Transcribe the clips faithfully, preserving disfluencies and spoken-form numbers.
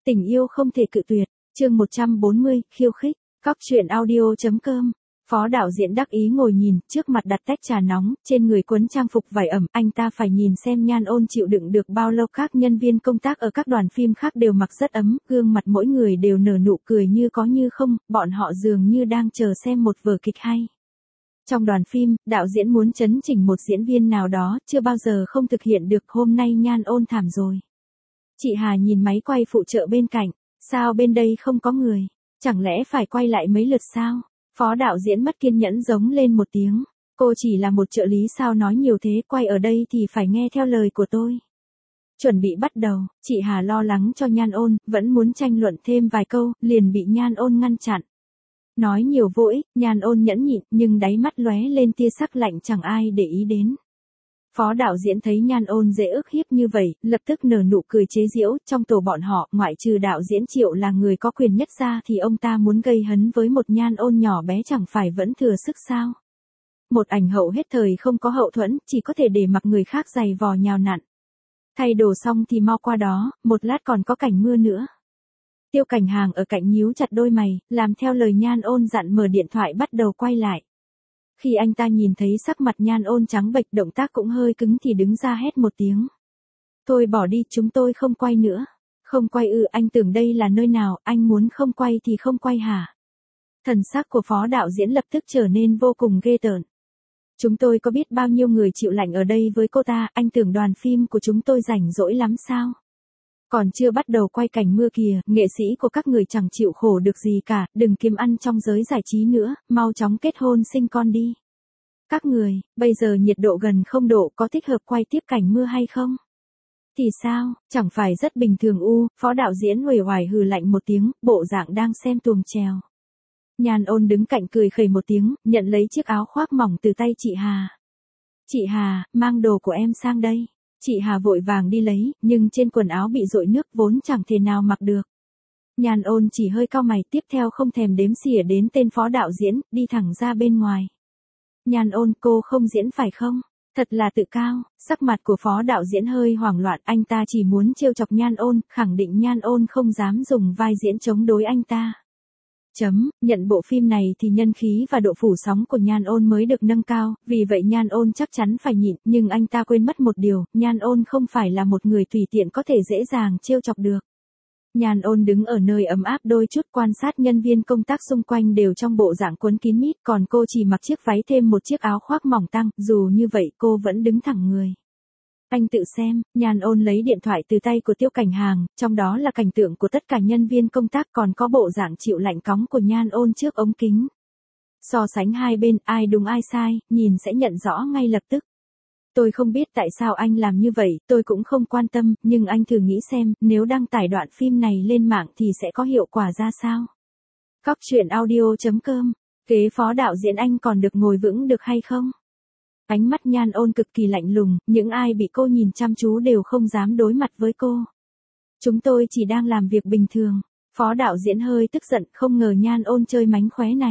Tình yêu không thể cự tuyệt, chương một trăm bốn mươi, khiêu khích, cóc truyện audio chấm com. Phó đạo diễn đắc ý ngồi nhìn, trước mặt đặt tách trà nóng, trên người quấn trang phục vải ẩm, anh ta phải nhìn xem Nhan Ôn chịu đựng được bao lâu. Các nhân viên công tác ở các đoàn phim khác đều mặc rất ấm, gương mặt mỗi người đều nở nụ cười như có như không, bọn họ dường như đang chờ xem một vở kịch hay. Trong đoàn phim, đạo diễn muốn chấn chỉnh một diễn viên nào đó, chưa bao giờ không thực hiện được, hôm nay Nhan Ôn thảm rồi. Chị Hà nhìn máy quay phụ trợ bên cạnh, sao bên đây không có người, chẳng lẽ phải quay lại mấy lượt sao? Phó đạo diễn mất kiên nhẫn giống lên một tiếng, cô chỉ là một trợ lý sao nói nhiều thế, quay ở đây thì phải nghe theo lời của tôi. Chuẩn bị bắt đầu, chị Hà lo lắng cho Nhan Ôn, vẫn muốn tranh luận thêm vài câu, liền bị Nhan Ôn ngăn chặn. Nói nhiều vô ích, Nhan Ôn nhẫn nhịn, nhưng đáy mắt lóe lên tia sắc lạnh chẳng ai để ý đến. Phó đạo diễn thấy Nhan Ôn dễ ức hiếp như vậy, lập tức nở nụ cười chế giễu, trong tổ bọn họ, ngoại trừ đạo diễn Triệu là người có quyền nhất ra thì ông ta muốn gây hấn với một Nhan Ôn nhỏ bé chẳng phải vẫn thừa sức sao. Một ảnh hậu hết thời không có hậu thuẫn, chỉ có thể để mặc người khác giày vò nhào nặn. Thay đồ xong thì mau qua đó, một lát còn có cảnh mưa nữa. Tiêu Cảnh Hàng ở cạnh nhíu chặt đôi mày, làm theo lời Nhan Ôn dặn mở điện thoại bắt đầu quay lại. Khi anh ta nhìn thấy sắc mặt Nhan Ôn trắng bệch, động tác cũng hơi cứng thì đứng ra hét một tiếng. Thôi bỏ đi, chúng tôi không quay nữa. Không quay ư? Anh tưởng đây là nơi nào, anh muốn không quay thì không quay hả? Thần sắc của phó đạo diễn lập tức trở nên vô cùng ghê tởn. Chúng tôi có biết bao nhiêu người chịu lạnh ở đây với cô ta, anh tưởng đoàn phim của chúng tôi rảnh rỗi lắm sao? Còn chưa bắt đầu quay cảnh mưa kìa, nghệ sĩ của các người chẳng chịu khổ được gì cả, đừng kiếm ăn trong giới giải trí nữa, mau chóng kết hôn sinh con đi. Các người, bây giờ nhiệt độ gần không độ, có thích hợp quay tiếp cảnh mưa hay không? Thì sao, chẳng phải rất bình thường u? Phó đạo diễn uể oải hừ lạnh một tiếng, bộ dạng đang xem tuồng chèo. Nhan Ôn đứng cạnh cười khẩy một tiếng, nhận lấy chiếc áo khoác mỏng từ tay chị Hà. Chị Hà, mang đồ của em sang đây. Chị Hà vội vàng đi lấy, nhưng trên quần áo bị dội nước vốn chẳng thể nào mặc được. Nhan Ôn chỉ hơi cau mày, tiếp theo không thèm đếm xỉa đến tên phó đạo diễn, đi thẳng ra bên ngoài. Nhan Ôn, cô không diễn phải không? Thật là tự cao. Sắc mặt của phó đạo diễn hơi hoảng loạn, anh ta chỉ muốn trêu chọc Nhan Ôn, khẳng định Nhan Ôn không dám dùng vai diễn chống đối anh ta. Chấm, nhận bộ phim này thì nhân khí và độ phủ sóng của Nhan Ôn mới được nâng cao, vì vậy Nhan Ôn chắc chắn phải nhịn, nhưng anh ta quên mất một điều, Nhan Ôn không phải là một người tùy tiện có thể dễ dàng trêu chọc được. Nhan Ôn đứng ở nơi ấm áp đôi chút, quan sát nhân viên công tác xung quanh đều trong bộ dạng quấn kín mít, còn cô chỉ mặc chiếc váy thêm một chiếc áo khoác mỏng tang, dù như vậy cô vẫn đứng thẳng người. Anh tự xem. Nhan Ôn lấy điện thoại từ tay của Tiêu Cảnh Hàng, trong đó là cảnh tượng của tất cả nhân viên công tác, còn có bộ dạng chịu lạnh cóng của Nhan Ôn trước ống kính. So sánh hai bên, ai đúng ai sai, nhìn sẽ nhận rõ ngay lập tức. Tôi không biết tại sao anh làm như vậy, tôi cũng không quan tâm, nhưng anh thử nghĩ xem, nếu đăng tải đoạn phim này lên mạng thì sẽ có hiệu quả ra sao? Cóc truyện audio chấm com, kế phó đạo diễn anh còn được ngồi vững được hay không? Ánh mắt Nhan Ôn cực kỳ lạnh lùng, những ai bị cô nhìn chăm chú đều không dám đối mặt với cô. Chúng tôi chỉ đang làm việc bình thường. Phó đạo diễn hơi tức giận, không ngờ Nhan Ôn chơi mánh khóe này.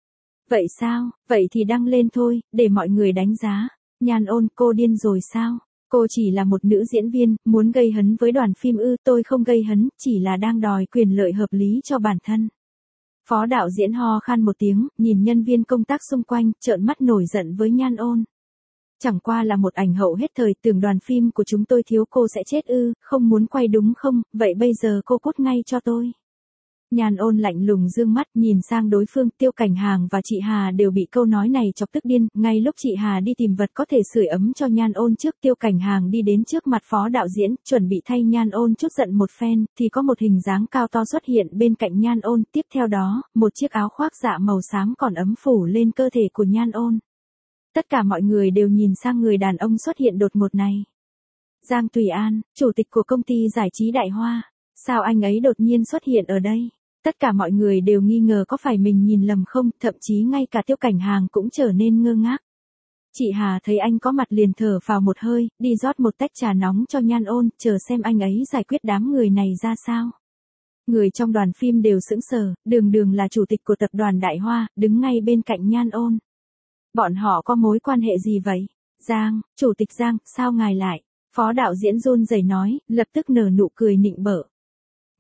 Vậy sao, vậy thì đăng lên thôi, để mọi người đánh giá. Nhan Ôn, cô điên rồi sao? Cô chỉ là một nữ diễn viên, muốn gây hấn với đoàn phim ư? Tôi không gây hấn, chỉ là đang đòi quyền lợi hợp lý cho bản thân. Phó đạo diễn ho khan một tiếng, nhìn nhân viên công tác xung quanh, trợn mắt nổi giận với Nhan Ôn. Chẳng qua là một ảnh hậu hết thời, tưởng đoàn phim của chúng tôi thiếu cô sẽ chết ư? Không muốn quay đúng không? Vậy bây giờ cô cút ngay cho tôi. Nhan Ôn lạnh lùng dương mắt nhìn sang đối phương. Tiêu Cảnh Hàng và chị Hà đều bị câu nói này chọc tức điên. Ngay lúc chị Hà đi tìm vật có thể sưởi ấm cho Nhan Ôn trước, Tiêu Cảnh Hàng đi đến trước mặt phó đạo diễn, chuẩn bị thay Nhan Ôn chút giận một phen, thì có một hình dáng cao to xuất hiện bên cạnh Nhan Ôn. Tiếp theo đó, một chiếc áo khoác dạ màu xám còn ấm phủ lên cơ thể của Nhan Ôn. Tất cả mọi người đều nhìn sang người đàn ông xuất hiện đột ngột này. Giang Tùy An, chủ tịch của công ty giải trí Đại Hoa. Sao anh ấy đột nhiên xuất hiện ở đây? Tất cả mọi người đều nghi ngờ có phải mình nhìn lầm không, thậm chí ngay cả Tiêu Cảnh Hàng cũng trở nên ngơ ngác. Chị Hà thấy anh có mặt liền thở phào một hơi, đi rót một tách trà nóng cho Nhan Ôn, chờ xem anh ấy giải quyết đám người này ra sao. Người trong đoàn phim đều sững sờ, Đường Đường là chủ tịch của tập đoàn Đại Hoa, đứng ngay bên cạnh Nhan Ôn. Bọn họ có mối quan hệ gì vậy? Giang, chủ tịch Giang, sao ngài lại? Phó đạo diễn run rẩy nói, lập tức nở nụ cười nịnh bợ.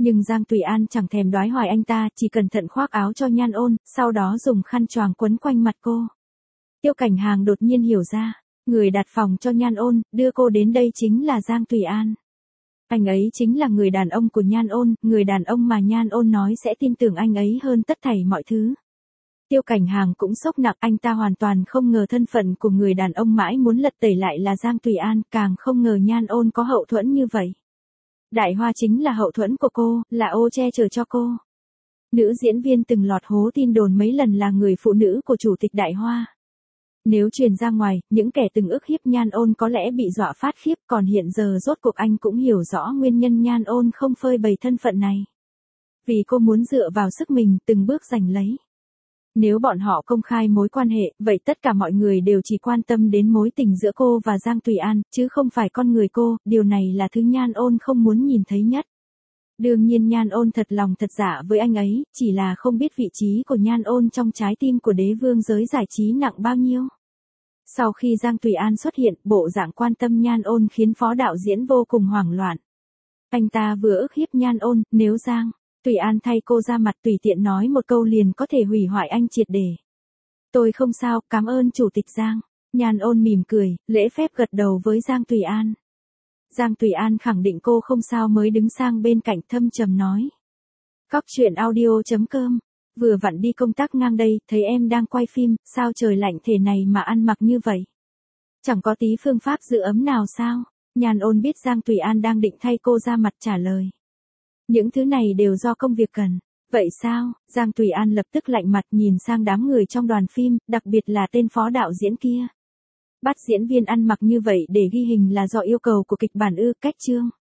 Nhưng Giang Tùy An chẳng thèm đoái hoài anh ta, chỉ cẩn thận khoác áo cho Nhan Ôn, sau đó dùng khăn choàng quấn quanh mặt cô. Tiêu Cảnh Hàng đột nhiên hiểu ra, người đặt phòng cho Nhan Ôn, đưa cô đến đây chính là Giang Tùy An. Anh ấy chính là người đàn ông của Nhan Ôn, người đàn ông mà Nhan Ôn nói sẽ tin tưởng anh ấy hơn tất thảy mọi thứ. Tiêu Cảnh Hàng cũng sốc nặng, anh ta hoàn toàn không ngờ thân phận của người đàn ông mãi muốn lật tẩy lại là Giang Tùy An, càng không ngờ Nhan Ôn có hậu thuẫn như vậy. Đại Hoa chính là hậu thuẫn của cô, là ô che chở cho cô. Nữ diễn viên từng lọt hố tin đồn mấy lần là người phụ nữ của chủ tịch Đại Hoa. Nếu truyền ra ngoài, những kẻ từng ức hiếp Nhan Ôn có lẽ bị dọa phát khiếp, còn hiện giờ rốt cuộc anh cũng hiểu rõ nguyên nhân Nhan Ôn không phơi bày thân phận này. Vì cô muốn dựa vào sức mình từng bước giành lấy. Nếu bọn họ công khai mối quan hệ, vậy tất cả mọi người đều chỉ quan tâm đến mối tình giữa cô và Giang Tùy An, chứ không phải con người cô, điều này là thứ Nhan Ôn không muốn nhìn thấy nhất. Đương nhiên Nhan Ôn thật lòng thật dạ với anh ấy, chỉ là không biết vị trí của Nhan Ôn trong trái tim của đế vương giới giải trí nặng bao nhiêu. Sau khi Giang Tùy An xuất hiện, bộ dạng quan tâm Nhan Ôn khiến phó đạo diễn vô cùng hoảng loạn. Anh ta vừa ức hiếp Nhan Ôn, nếu Giang Tùy An thay cô ra mặt tùy tiện nói một câu liền có thể hủy hoại anh triệt để. Tôi không sao, cảm ơn chủ tịch Giang. Nhan Ôn mỉm cười, lễ phép gật đầu với Giang Tùy An. Giang Tùy An khẳng định cô không sao mới đứng sang bên cạnh thâm trầm nói. Cóc truyện audio chấm com, vừa vặn đi công tác ngang đây, thấy em đang quay phim, sao trời lạnh thế này mà ăn mặc như vậy? Chẳng có tí phương pháp giữ ấm nào sao? Nhan Ôn biết Giang Tùy An đang định thay cô ra mặt trả lời. Những thứ này đều do công việc cần. Vậy sao? Giang Tùy An lập tức lạnh mặt nhìn sang đám người trong đoàn phim, đặc biệt là tên phó đạo diễn kia. Bắt diễn viên ăn mặc như vậy để ghi hình là do yêu cầu của kịch bản ư? Cách chương.